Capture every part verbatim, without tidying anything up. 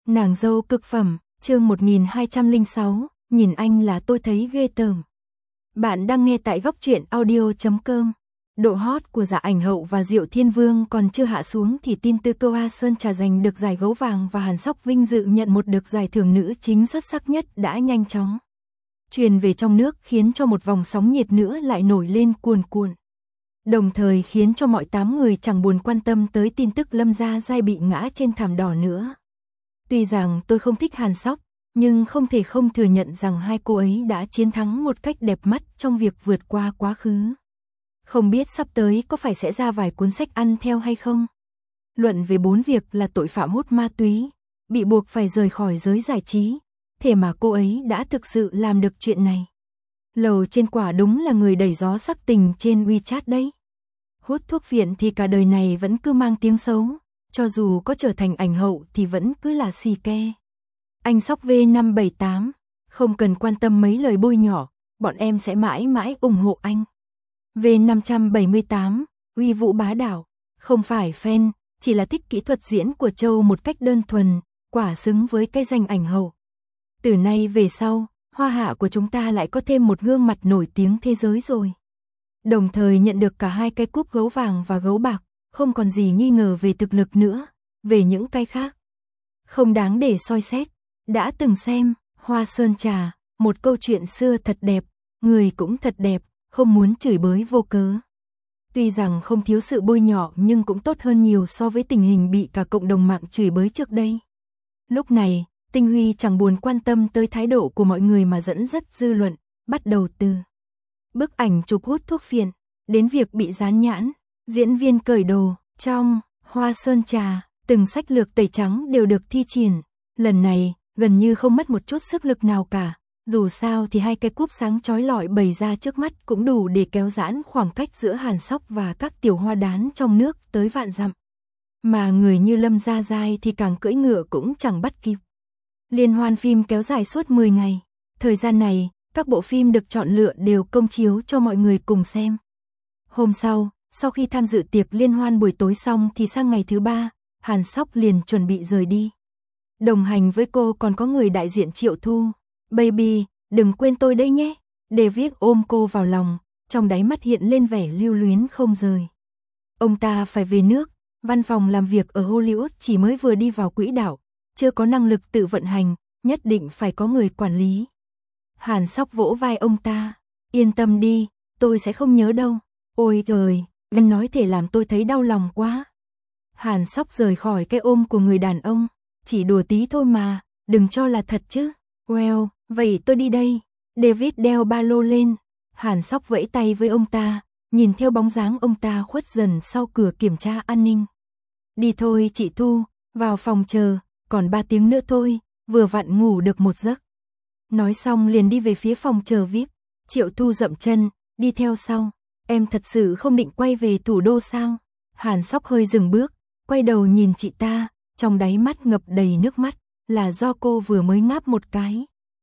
Nàng dâu cực phẩm, chương một nghìn hai trăm lẻ sáu, nhìn anh là tôi thấy ghê tởm. Bạn đang nghe tại góc truyện audio chấm com. Độ hot của Dạ Ảnh Hậu và Diệu Thiên Vương còn chưa hạ xuống thì tin từ câu A Sơn Trà giành được giải gấu vàng và Hàn Sóc vinh dự nhận một được giải thưởng nữ chính xuất sắc nhất đã nhanh chóng truyền về trong nước, khiến cho một vòng sóng nhiệt nữa lại nổi lên cuồn cuộn. Đồng thời khiến cho mọi tám người chẳng buồn quan tâm tới tin tức Lâm Gia Giai bị ngã trên thảm đỏ nữa. Tuy rằng tôi không thích Hàn Sóc, nhưng không thể không thừa nhận rằng hai cô ấy đã chiến thắng một cách đẹp mắt trong việc vượt qua quá khứ. Không biết sắp tới có phải sẽ ra vài cuốn sách ăn theo hay không? Luận về bốn việc là tội phạm hút ma túy, bị buộc phải rời khỏi giới giải trí, thế mà cô ấy đã thực sự làm được chuyện này. Lầu trên quả đúng là người đẩy gió sắc tình trên WeChat đấy. Hút thuốc viện thì cả đời này vẫn cứ mang tiếng xấu, cho dù có trở thành ảnh hậu thì vẫn cứ là xì ke. Anh Sóc V năm bảy tám, không cần quan tâm mấy lời bôi nhỏ, bọn em sẽ mãi mãi ủng hộ anh. V năm bảy tám, uy vũ bá đạo, không phải fan, chỉ là thích kỹ thuật diễn của Châu một cách đơn thuần, quả xứng với cái danh ảnh hậu. Từ nay về sau, Hoa Hạ của chúng ta lại có thêm một gương mặt nổi tiếng thế giới rồi. Đồng thời nhận được cả hai cái cúp gấu vàng và gấu bạc, không còn gì nghi ngờ về thực lực nữa, về những cái khác không đáng để soi xét. Đã từng xem Hoa Sơn Trà, một câu chuyện xưa thật đẹp, người cũng thật đẹp, không muốn chửi bới vô cớ. Tuy rằng không thiếu sự bôi nhọ nhưng cũng tốt hơn nhiều so với tình hình bị cả cộng đồng mạng chửi bới trước đây. Lúc này, Tinh Huy chẳng buồn quan tâm tới thái độ của mọi người mà dẫn dắt dư luận, bắt đầu từ bức ảnh chụp hút thuốc phiện, đến việc bị dán nhãn, diễn viên cởi đồ, trong Hoa Sơn Trà, từng sách lược tẩy trắng đều được thi triển. Lần này, gần như không mất một chút sức lực nào cả, dù sao thì hai cái cúp sáng chói lọi bày ra trước mắt cũng đủ để kéo giãn khoảng cách giữa Hàn Sóc và các tiểu hoa đán trong nước tới vạn dặm. Mà người như Lâm Gia Giai thì càng cưỡi ngựa cũng chẳng bắt kịp. Liên hoan phim kéo dài suốt mười ngày, thời gian này, các bộ phim được chọn lựa đều công chiếu cho mọi người cùng xem. Hôm sau, sau khi tham dự tiệc liên hoan buổi tối xong thì sang ngày thứ ba, Hàn Sóc liền chuẩn bị rời đi. Đồng hành với cô còn có người đại diện Triệu Thu. Baby, đừng quên tôi đây nhé. David ôm cô vào lòng, trong đáy mắt hiện lên vẻ lưu luyến không rời. Ông ta phải về nước, văn phòng làm việc ở Hollywood chỉ mới vừa đi vào quỹ đạo, chưa có năng lực tự vận hành, nhất định phải có người quản lý. Hàn Sóc vỗ vai ông ta, yên tâm đi, tôi sẽ không nhớ đâu. Ôi trời, anh nói thể làm tôi thấy đau lòng quá. Hàn Sóc rời khỏi cái ôm của người đàn ông, chỉ đùa tí thôi mà, đừng cho là thật chứ. Well, vậy tôi đi đây. David đeo ba lô lên, Hàn Sóc vẫy tay với ông ta, nhìn theo bóng dáng ông ta khuất dần sau cửa kiểm tra an ninh. Đi thôi chị Thu, vào phòng chờ, còn ba tiếng nữa thôi, vừa vặn ngủ được một giấc. Nói xong liền đi về phía phòng chờ vi ai pi, Triệu Thu dậm chân, đi theo sau. Em thật sự không định quay về thủ đô sao? Hàn Sóc hơi dừng bước, quay đầu nhìn chị ta, trong đáy mắt ngập đầy nước mắt, là do cô vừa mới ngáp một cái.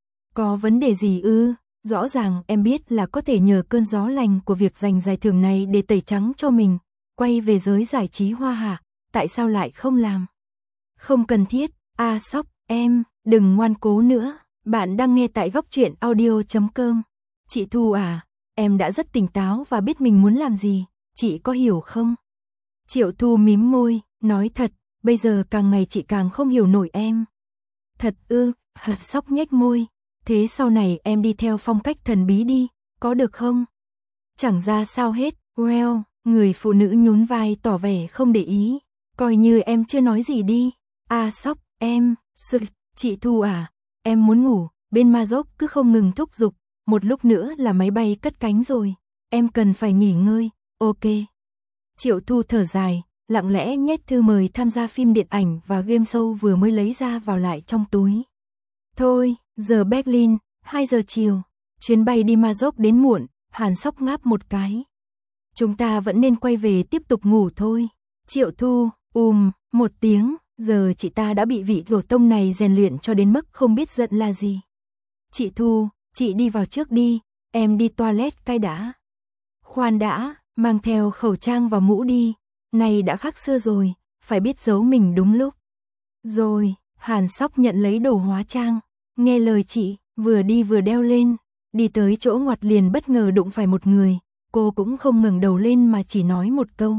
Có vấn đề gì ư? Rõ ràng em biết là có thể nhờ cơn gió lành của việc giành giải thưởng này để tẩy trắng cho mình, quay về giới giải trí Hoa Hạ, tại sao lại không làm? Không cần thiết, A Sóc, em, đừng ngoan cố nữa, bạn đang nghe tại góc truyện audio chấm com. Chị Thu à, em đã rất tỉnh táo và biết mình muốn làm gì, chị có hiểu không? Triệu Thu mím môi, nói thật, bây giờ càng ngày chị càng không hiểu nổi em. Thật ư? Hạt Sóc nhếch môi, thế sau này em đi theo phong cách thần bí đi, có được không? Chẳng ra sao hết. Well, người phụ nữ nhún vai tỏ vẻ không để ý, coi như em chưa nói gì đi. A Sóc, em, sự, chị Thu à, em muốn ngủ, bên Maroc cứ không ngừng thúc giục, một lúc nữa là máy bay cất cánh rồi, em cần phải nghỉ ngơi, ok. Triệu Thu thở dài, lặng lẽ nhét thư mời tham gia phim điện ảnh và game show vừa mới lấy ra vào lại trong túi. Thôi, giờ Berlin, hai giờ chiều, chuyến bay đi Maroc đến muộn, Hàn Sóc ngáp một cái. Chúng ta vẫn nên quay về tiếp tục ngủ thôi. Triệu Thu, ùm, một tiếng, giờ chị ta đã bị vị rổ tông này rèn luyện cho đến mức không biết giận là gì. Chị Thu, chị đi vào trước đi, em đi toilet cái đã. Khoan đã, mang theo khẩu trang và mũ đi, này đã khác xưa rồi, phải biết giấu mình đúng lúc. Rồi, Hàn Sóc nhận lấy đồ hóa trang, nghe lời chị, vừa đi vừa đeo lên, đi tới chỗ ngoặt liền bất ngờ đụng phải một người, cô cũng không ngẩng đầu lên mà chỉ nói một câu.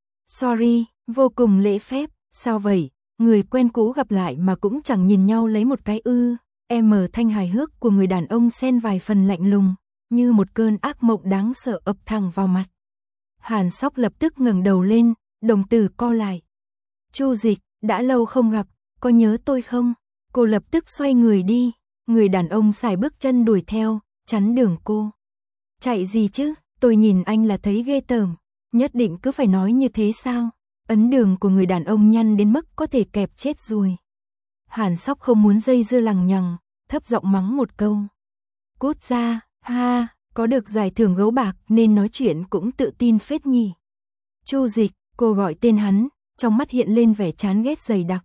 Sorry, vô cùng lễ phép, sao vậy, người quen cũ gặp lại mà cũng chẳng nhìn nhau lấy một cái ư. Em mở thanh hài hước của người đàn ông xen vài phần lạnh lùng, như một cơn ác mộng đáng sợ ập thẳng vào mặt. Hàn Sóc lập tức ngẩng đầu lên, đồng tử co lại. Chu Dịch, đã lâu không gặp, có nhớ tôi không? Cô lập tức xoay người đi, người đàn ông sải bước chân đuổi theo, chắn đường cô. Chạy gì chứ, tôi nhìn anh là thấy ghê tởm, nhất định cứ phải nói như thế sao? Ấn đường của người đàn ông nhăn đến mức có thể kẹp chết ruồi. Hàn Sóc không muốn dây dưa lằng nhằng, thấp giọng mắng một câu. Cút ra, ha, có được giải thưởng gấu bạc nên nói chuyện cũng tự tin phết nhỉ. Chu Dịch, cô gọi tên hắn, trong mắt hiện lên vẻ chán ghét dày đặc.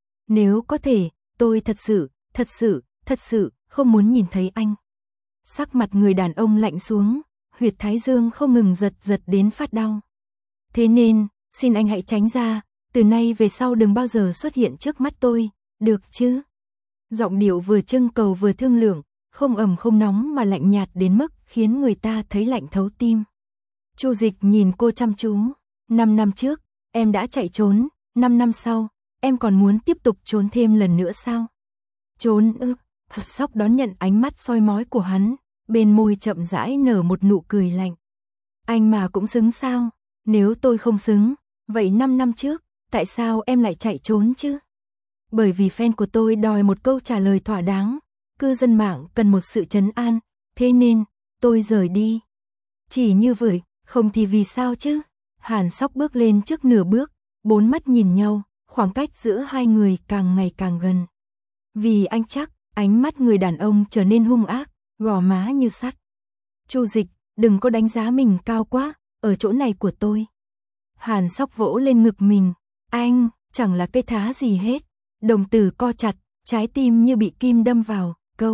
Nếu có thể, tôi thật sự, thật sự, thật sự, không muốn nhìn thấy anh. Sắc mặt người đàn ông lạnh xuống, huyệt thái dương không ngừng giật giật đến phát đau. Thế nên, xin anh hãy tránh ra, từ nay về sau đừng bao giờ xuất hiện trước mắt tôi, được chứ? Giọng điệu vừa trưng cầu vừa thương lượng, không ẩm không nóng mà lạnh nhạt đến mức khiến người ta thấy lạnh thấu tim. Chu Dịch nhìn cô chăm chú, năm năm trước, em đã chạy trốn, năm năm sau, em còn muốn tiếp tục trốn thêm lần nữa sao? Trốn ư? Hàn Sóc đón nhận ánh mắt soi mói của hắn, bên môi chậm rãi nở một nụ cười lạnh. Anh mà cũng xứng sao? Nếu tôi không xứng, vậy năm năm trước, tại sao em lại chạy trốn chứ? Bởi vì fan của tôi đòi một câu trả lời thỏa đáng, cư dân mạng cần một sự trấn an, thế nên, tôi rời đi. Chỉ như vậy, không thì vì sao chứ? Hàn Sóc bước lên trước nửa bước, bốn mắt nhìn nhau, khoảng cách giữa hai người càng ngày càng gần. Vì anh chắc, ánh mắt người đàn ông trở nên hung ác, gò má như sắt. Chu Dịch, đừng có đánh giá mình cao quá, ở chỗ này của tôi. Hàn Sóc vỗ lên ngực mình, anh, chẳng là cái thá gì hết. Đồng tử co chặt, trái tim như bị kim đâm vào, câu.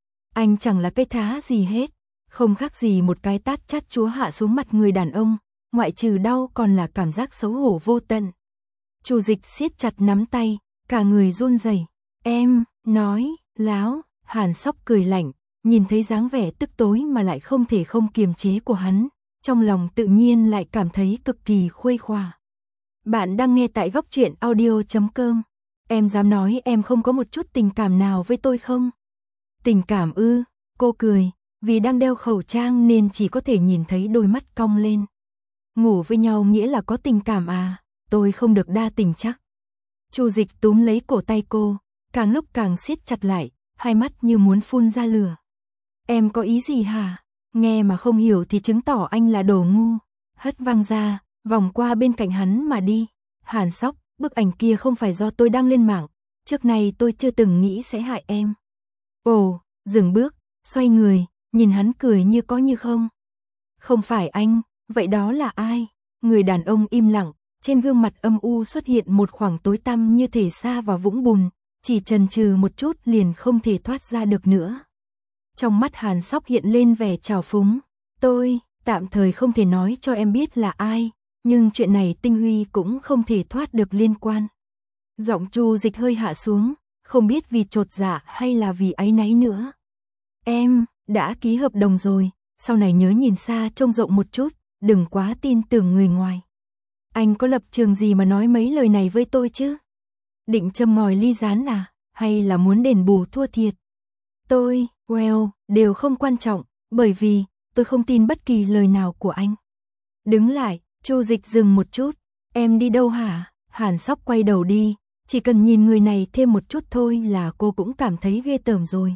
Anh chẳng là cái thá gì hết, không khác gì một cái tát chát chúa hạ xuống mặt người đàn ông, ngoại trừ đau còn là cảm giác xấu hổ vô tận. Chu Dịch siết chặt nắm tay, cả người run rẩy. Em, nói, láo, Hàn Sóc cười lạnh, nhìn thấy dáng vẻ tức tối mà lại không thể không kiềm chế của hắn, trong lòng tự nhiên lại cảm thấy cực kỳ khuây khỏa. Bạn đang nghe tại góc truyện audio chấm com. Em dám nói em không có một chút tình cảm nào với tôi không? Tình cảm ư? Cô cười, vì đang đeo khẩu trang nên chỉ có thể nhìn thấy đôi mắt cong lên. Ngủ với nhau nghĩa là có tình cảm à? Tôi không được đa tình chắc. Chu Dịch túm lấy cổ tay cô, càng lúc càng siết chặt lại, hai mắt như muốn phun ra lửa. Em có ý gì hả? Nghe mà không hiểu thì chứng tỏ anh là đồ ngu. Hất văng ra, vòng qua bên cạnh hắn mà đi. Hàn Sóc, bức ảnh kia không phải do tôi đăng lên mạng, trước này tôi chưa từng nghĩ sẽ hại em. Ồ, dừng bước, xoay người, nhìn hắn cười như có như không. Không phải anh, vậy đó là ai? Người đàn ông im lặng, trên gương mặt âm u xuất hiện một khoảng tối tăm như thể sa vào vũng bùn, chỉ chần chừ một chút liền không thể thoát ra được nữa. Trong mắt Hàn Sóc hiện lên vẻ trào phúng. Tôi, tạm thời không thể nói cho em biết là ai, nhưng chuyện này Tinh Huy cũng không thể thoát được liên quan. Giọng Chu Dịch hơi hạ xuống, không biết vì chột dạ hay là vì áy náy nữa. Em, đã ký hợp đồng rồi, sau này nhớ nhìn xa trông rộng một chút, đừng quá tin tưởng người ngoài. Anh có lập trường gì mà nói mấy lời này với tôi chứ? Định châm ngòi ly gián à, hay là muốn đền bù thua thiệt? Tôi, well, đều không quan trọng, bởi vì tôi không tin bất kỳ lời nào của anh. Đứng lại, Chu Dịch dừng một chút. Em đi đâu hả? Hàn Sóc quay đầu đi, chỉ cần nhìn người này thêm một chút thôi là cô cũng cảm thấy ghê tởm rồi.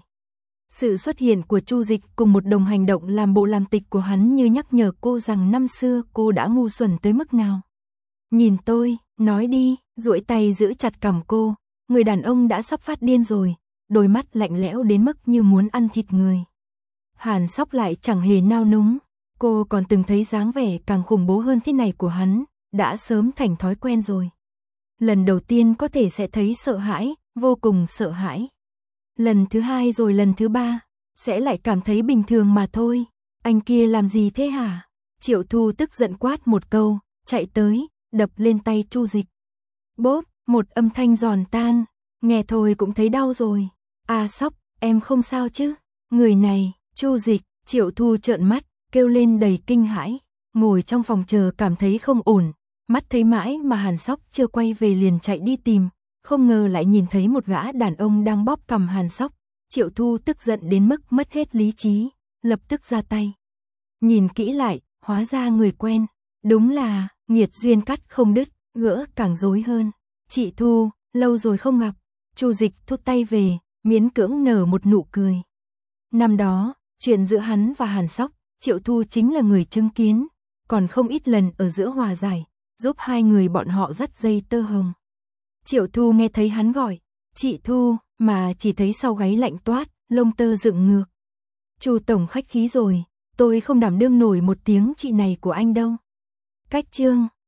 Sự xuất hiện của Chu Dịch cùng một đồng hành động làm bộ làm tịch của hắn như nhắc nhở cô rằng năm xưa cô đã ngu xuẩn tới mức nào. Nhìn tôi, nói đi, duỗi tay giữ chặt cằm cô, người đàn ông đã sắp phát điên rồi, đôi mắt lạnh lẽo đến mức như muốn ăn thịt người. Hàn Sóc lại chẳng hề nao núng, cô còn từng thấy dáng vẻ càng khủng bố hơn thế này của hắn, đã sớm thành thói quen rồi. Lần đầu tiên có thể sẽ thấy sợ hãi, vô cùng sợ hãi. Lần thứ hai rồi lần thứ ba, sẽ lại cảm thấy bình thường mà thôi. Anh kia làm gì thế hả? Triệu Thu tức giận quát một câu, chạy tới, đập lên tay Chu Dịch. Bốp, một âm thanh giòn tan, Nghe thôi cũng thấy đau rồi. A Sóc, em không sao chứ? Người này, Chu Dịch, Triệu Thu trợn mắt, kêu lên đầy kinh hãi, ngồi trong phòng chờ cảm thấy không ổn, mắt thấy mãi mà Hàn Sóc chưa quay về liền chạy đi tìm, không ngờ lại nhìn thấy một gã đàn ông đang bóp cằm Hàn Sóc. Triệu Thu tức giận đến mức mất hết lý trí, lập tức ra tay. Nhìn kỹ lại, hóa ra người quen, đúng là nghiệt duyên cắt không đứt, gỡ càng rối hơn. Chị Thu, lâu rồi không gặp. Chu Dịch thút tay về, miễn cưỡng nở một nụ cười. Năm đó, chuyện giữa hắn và Hàn Sóc, Triệu Thu chính là người chứng kiến, còn không ít lần ở giữa hòa giải, giúp hai người bọn họ dắt dây tơ hồng. Triệu Thu nghe thấy hắn gọi, chị Thu, mà chỉ thấy sau gáy lạnh toát, lông tơ dựng ngược. Chu tổng khách khí rồi, tôi không đảm đương nổi một tiếng chị này của anh đâu. Cách chương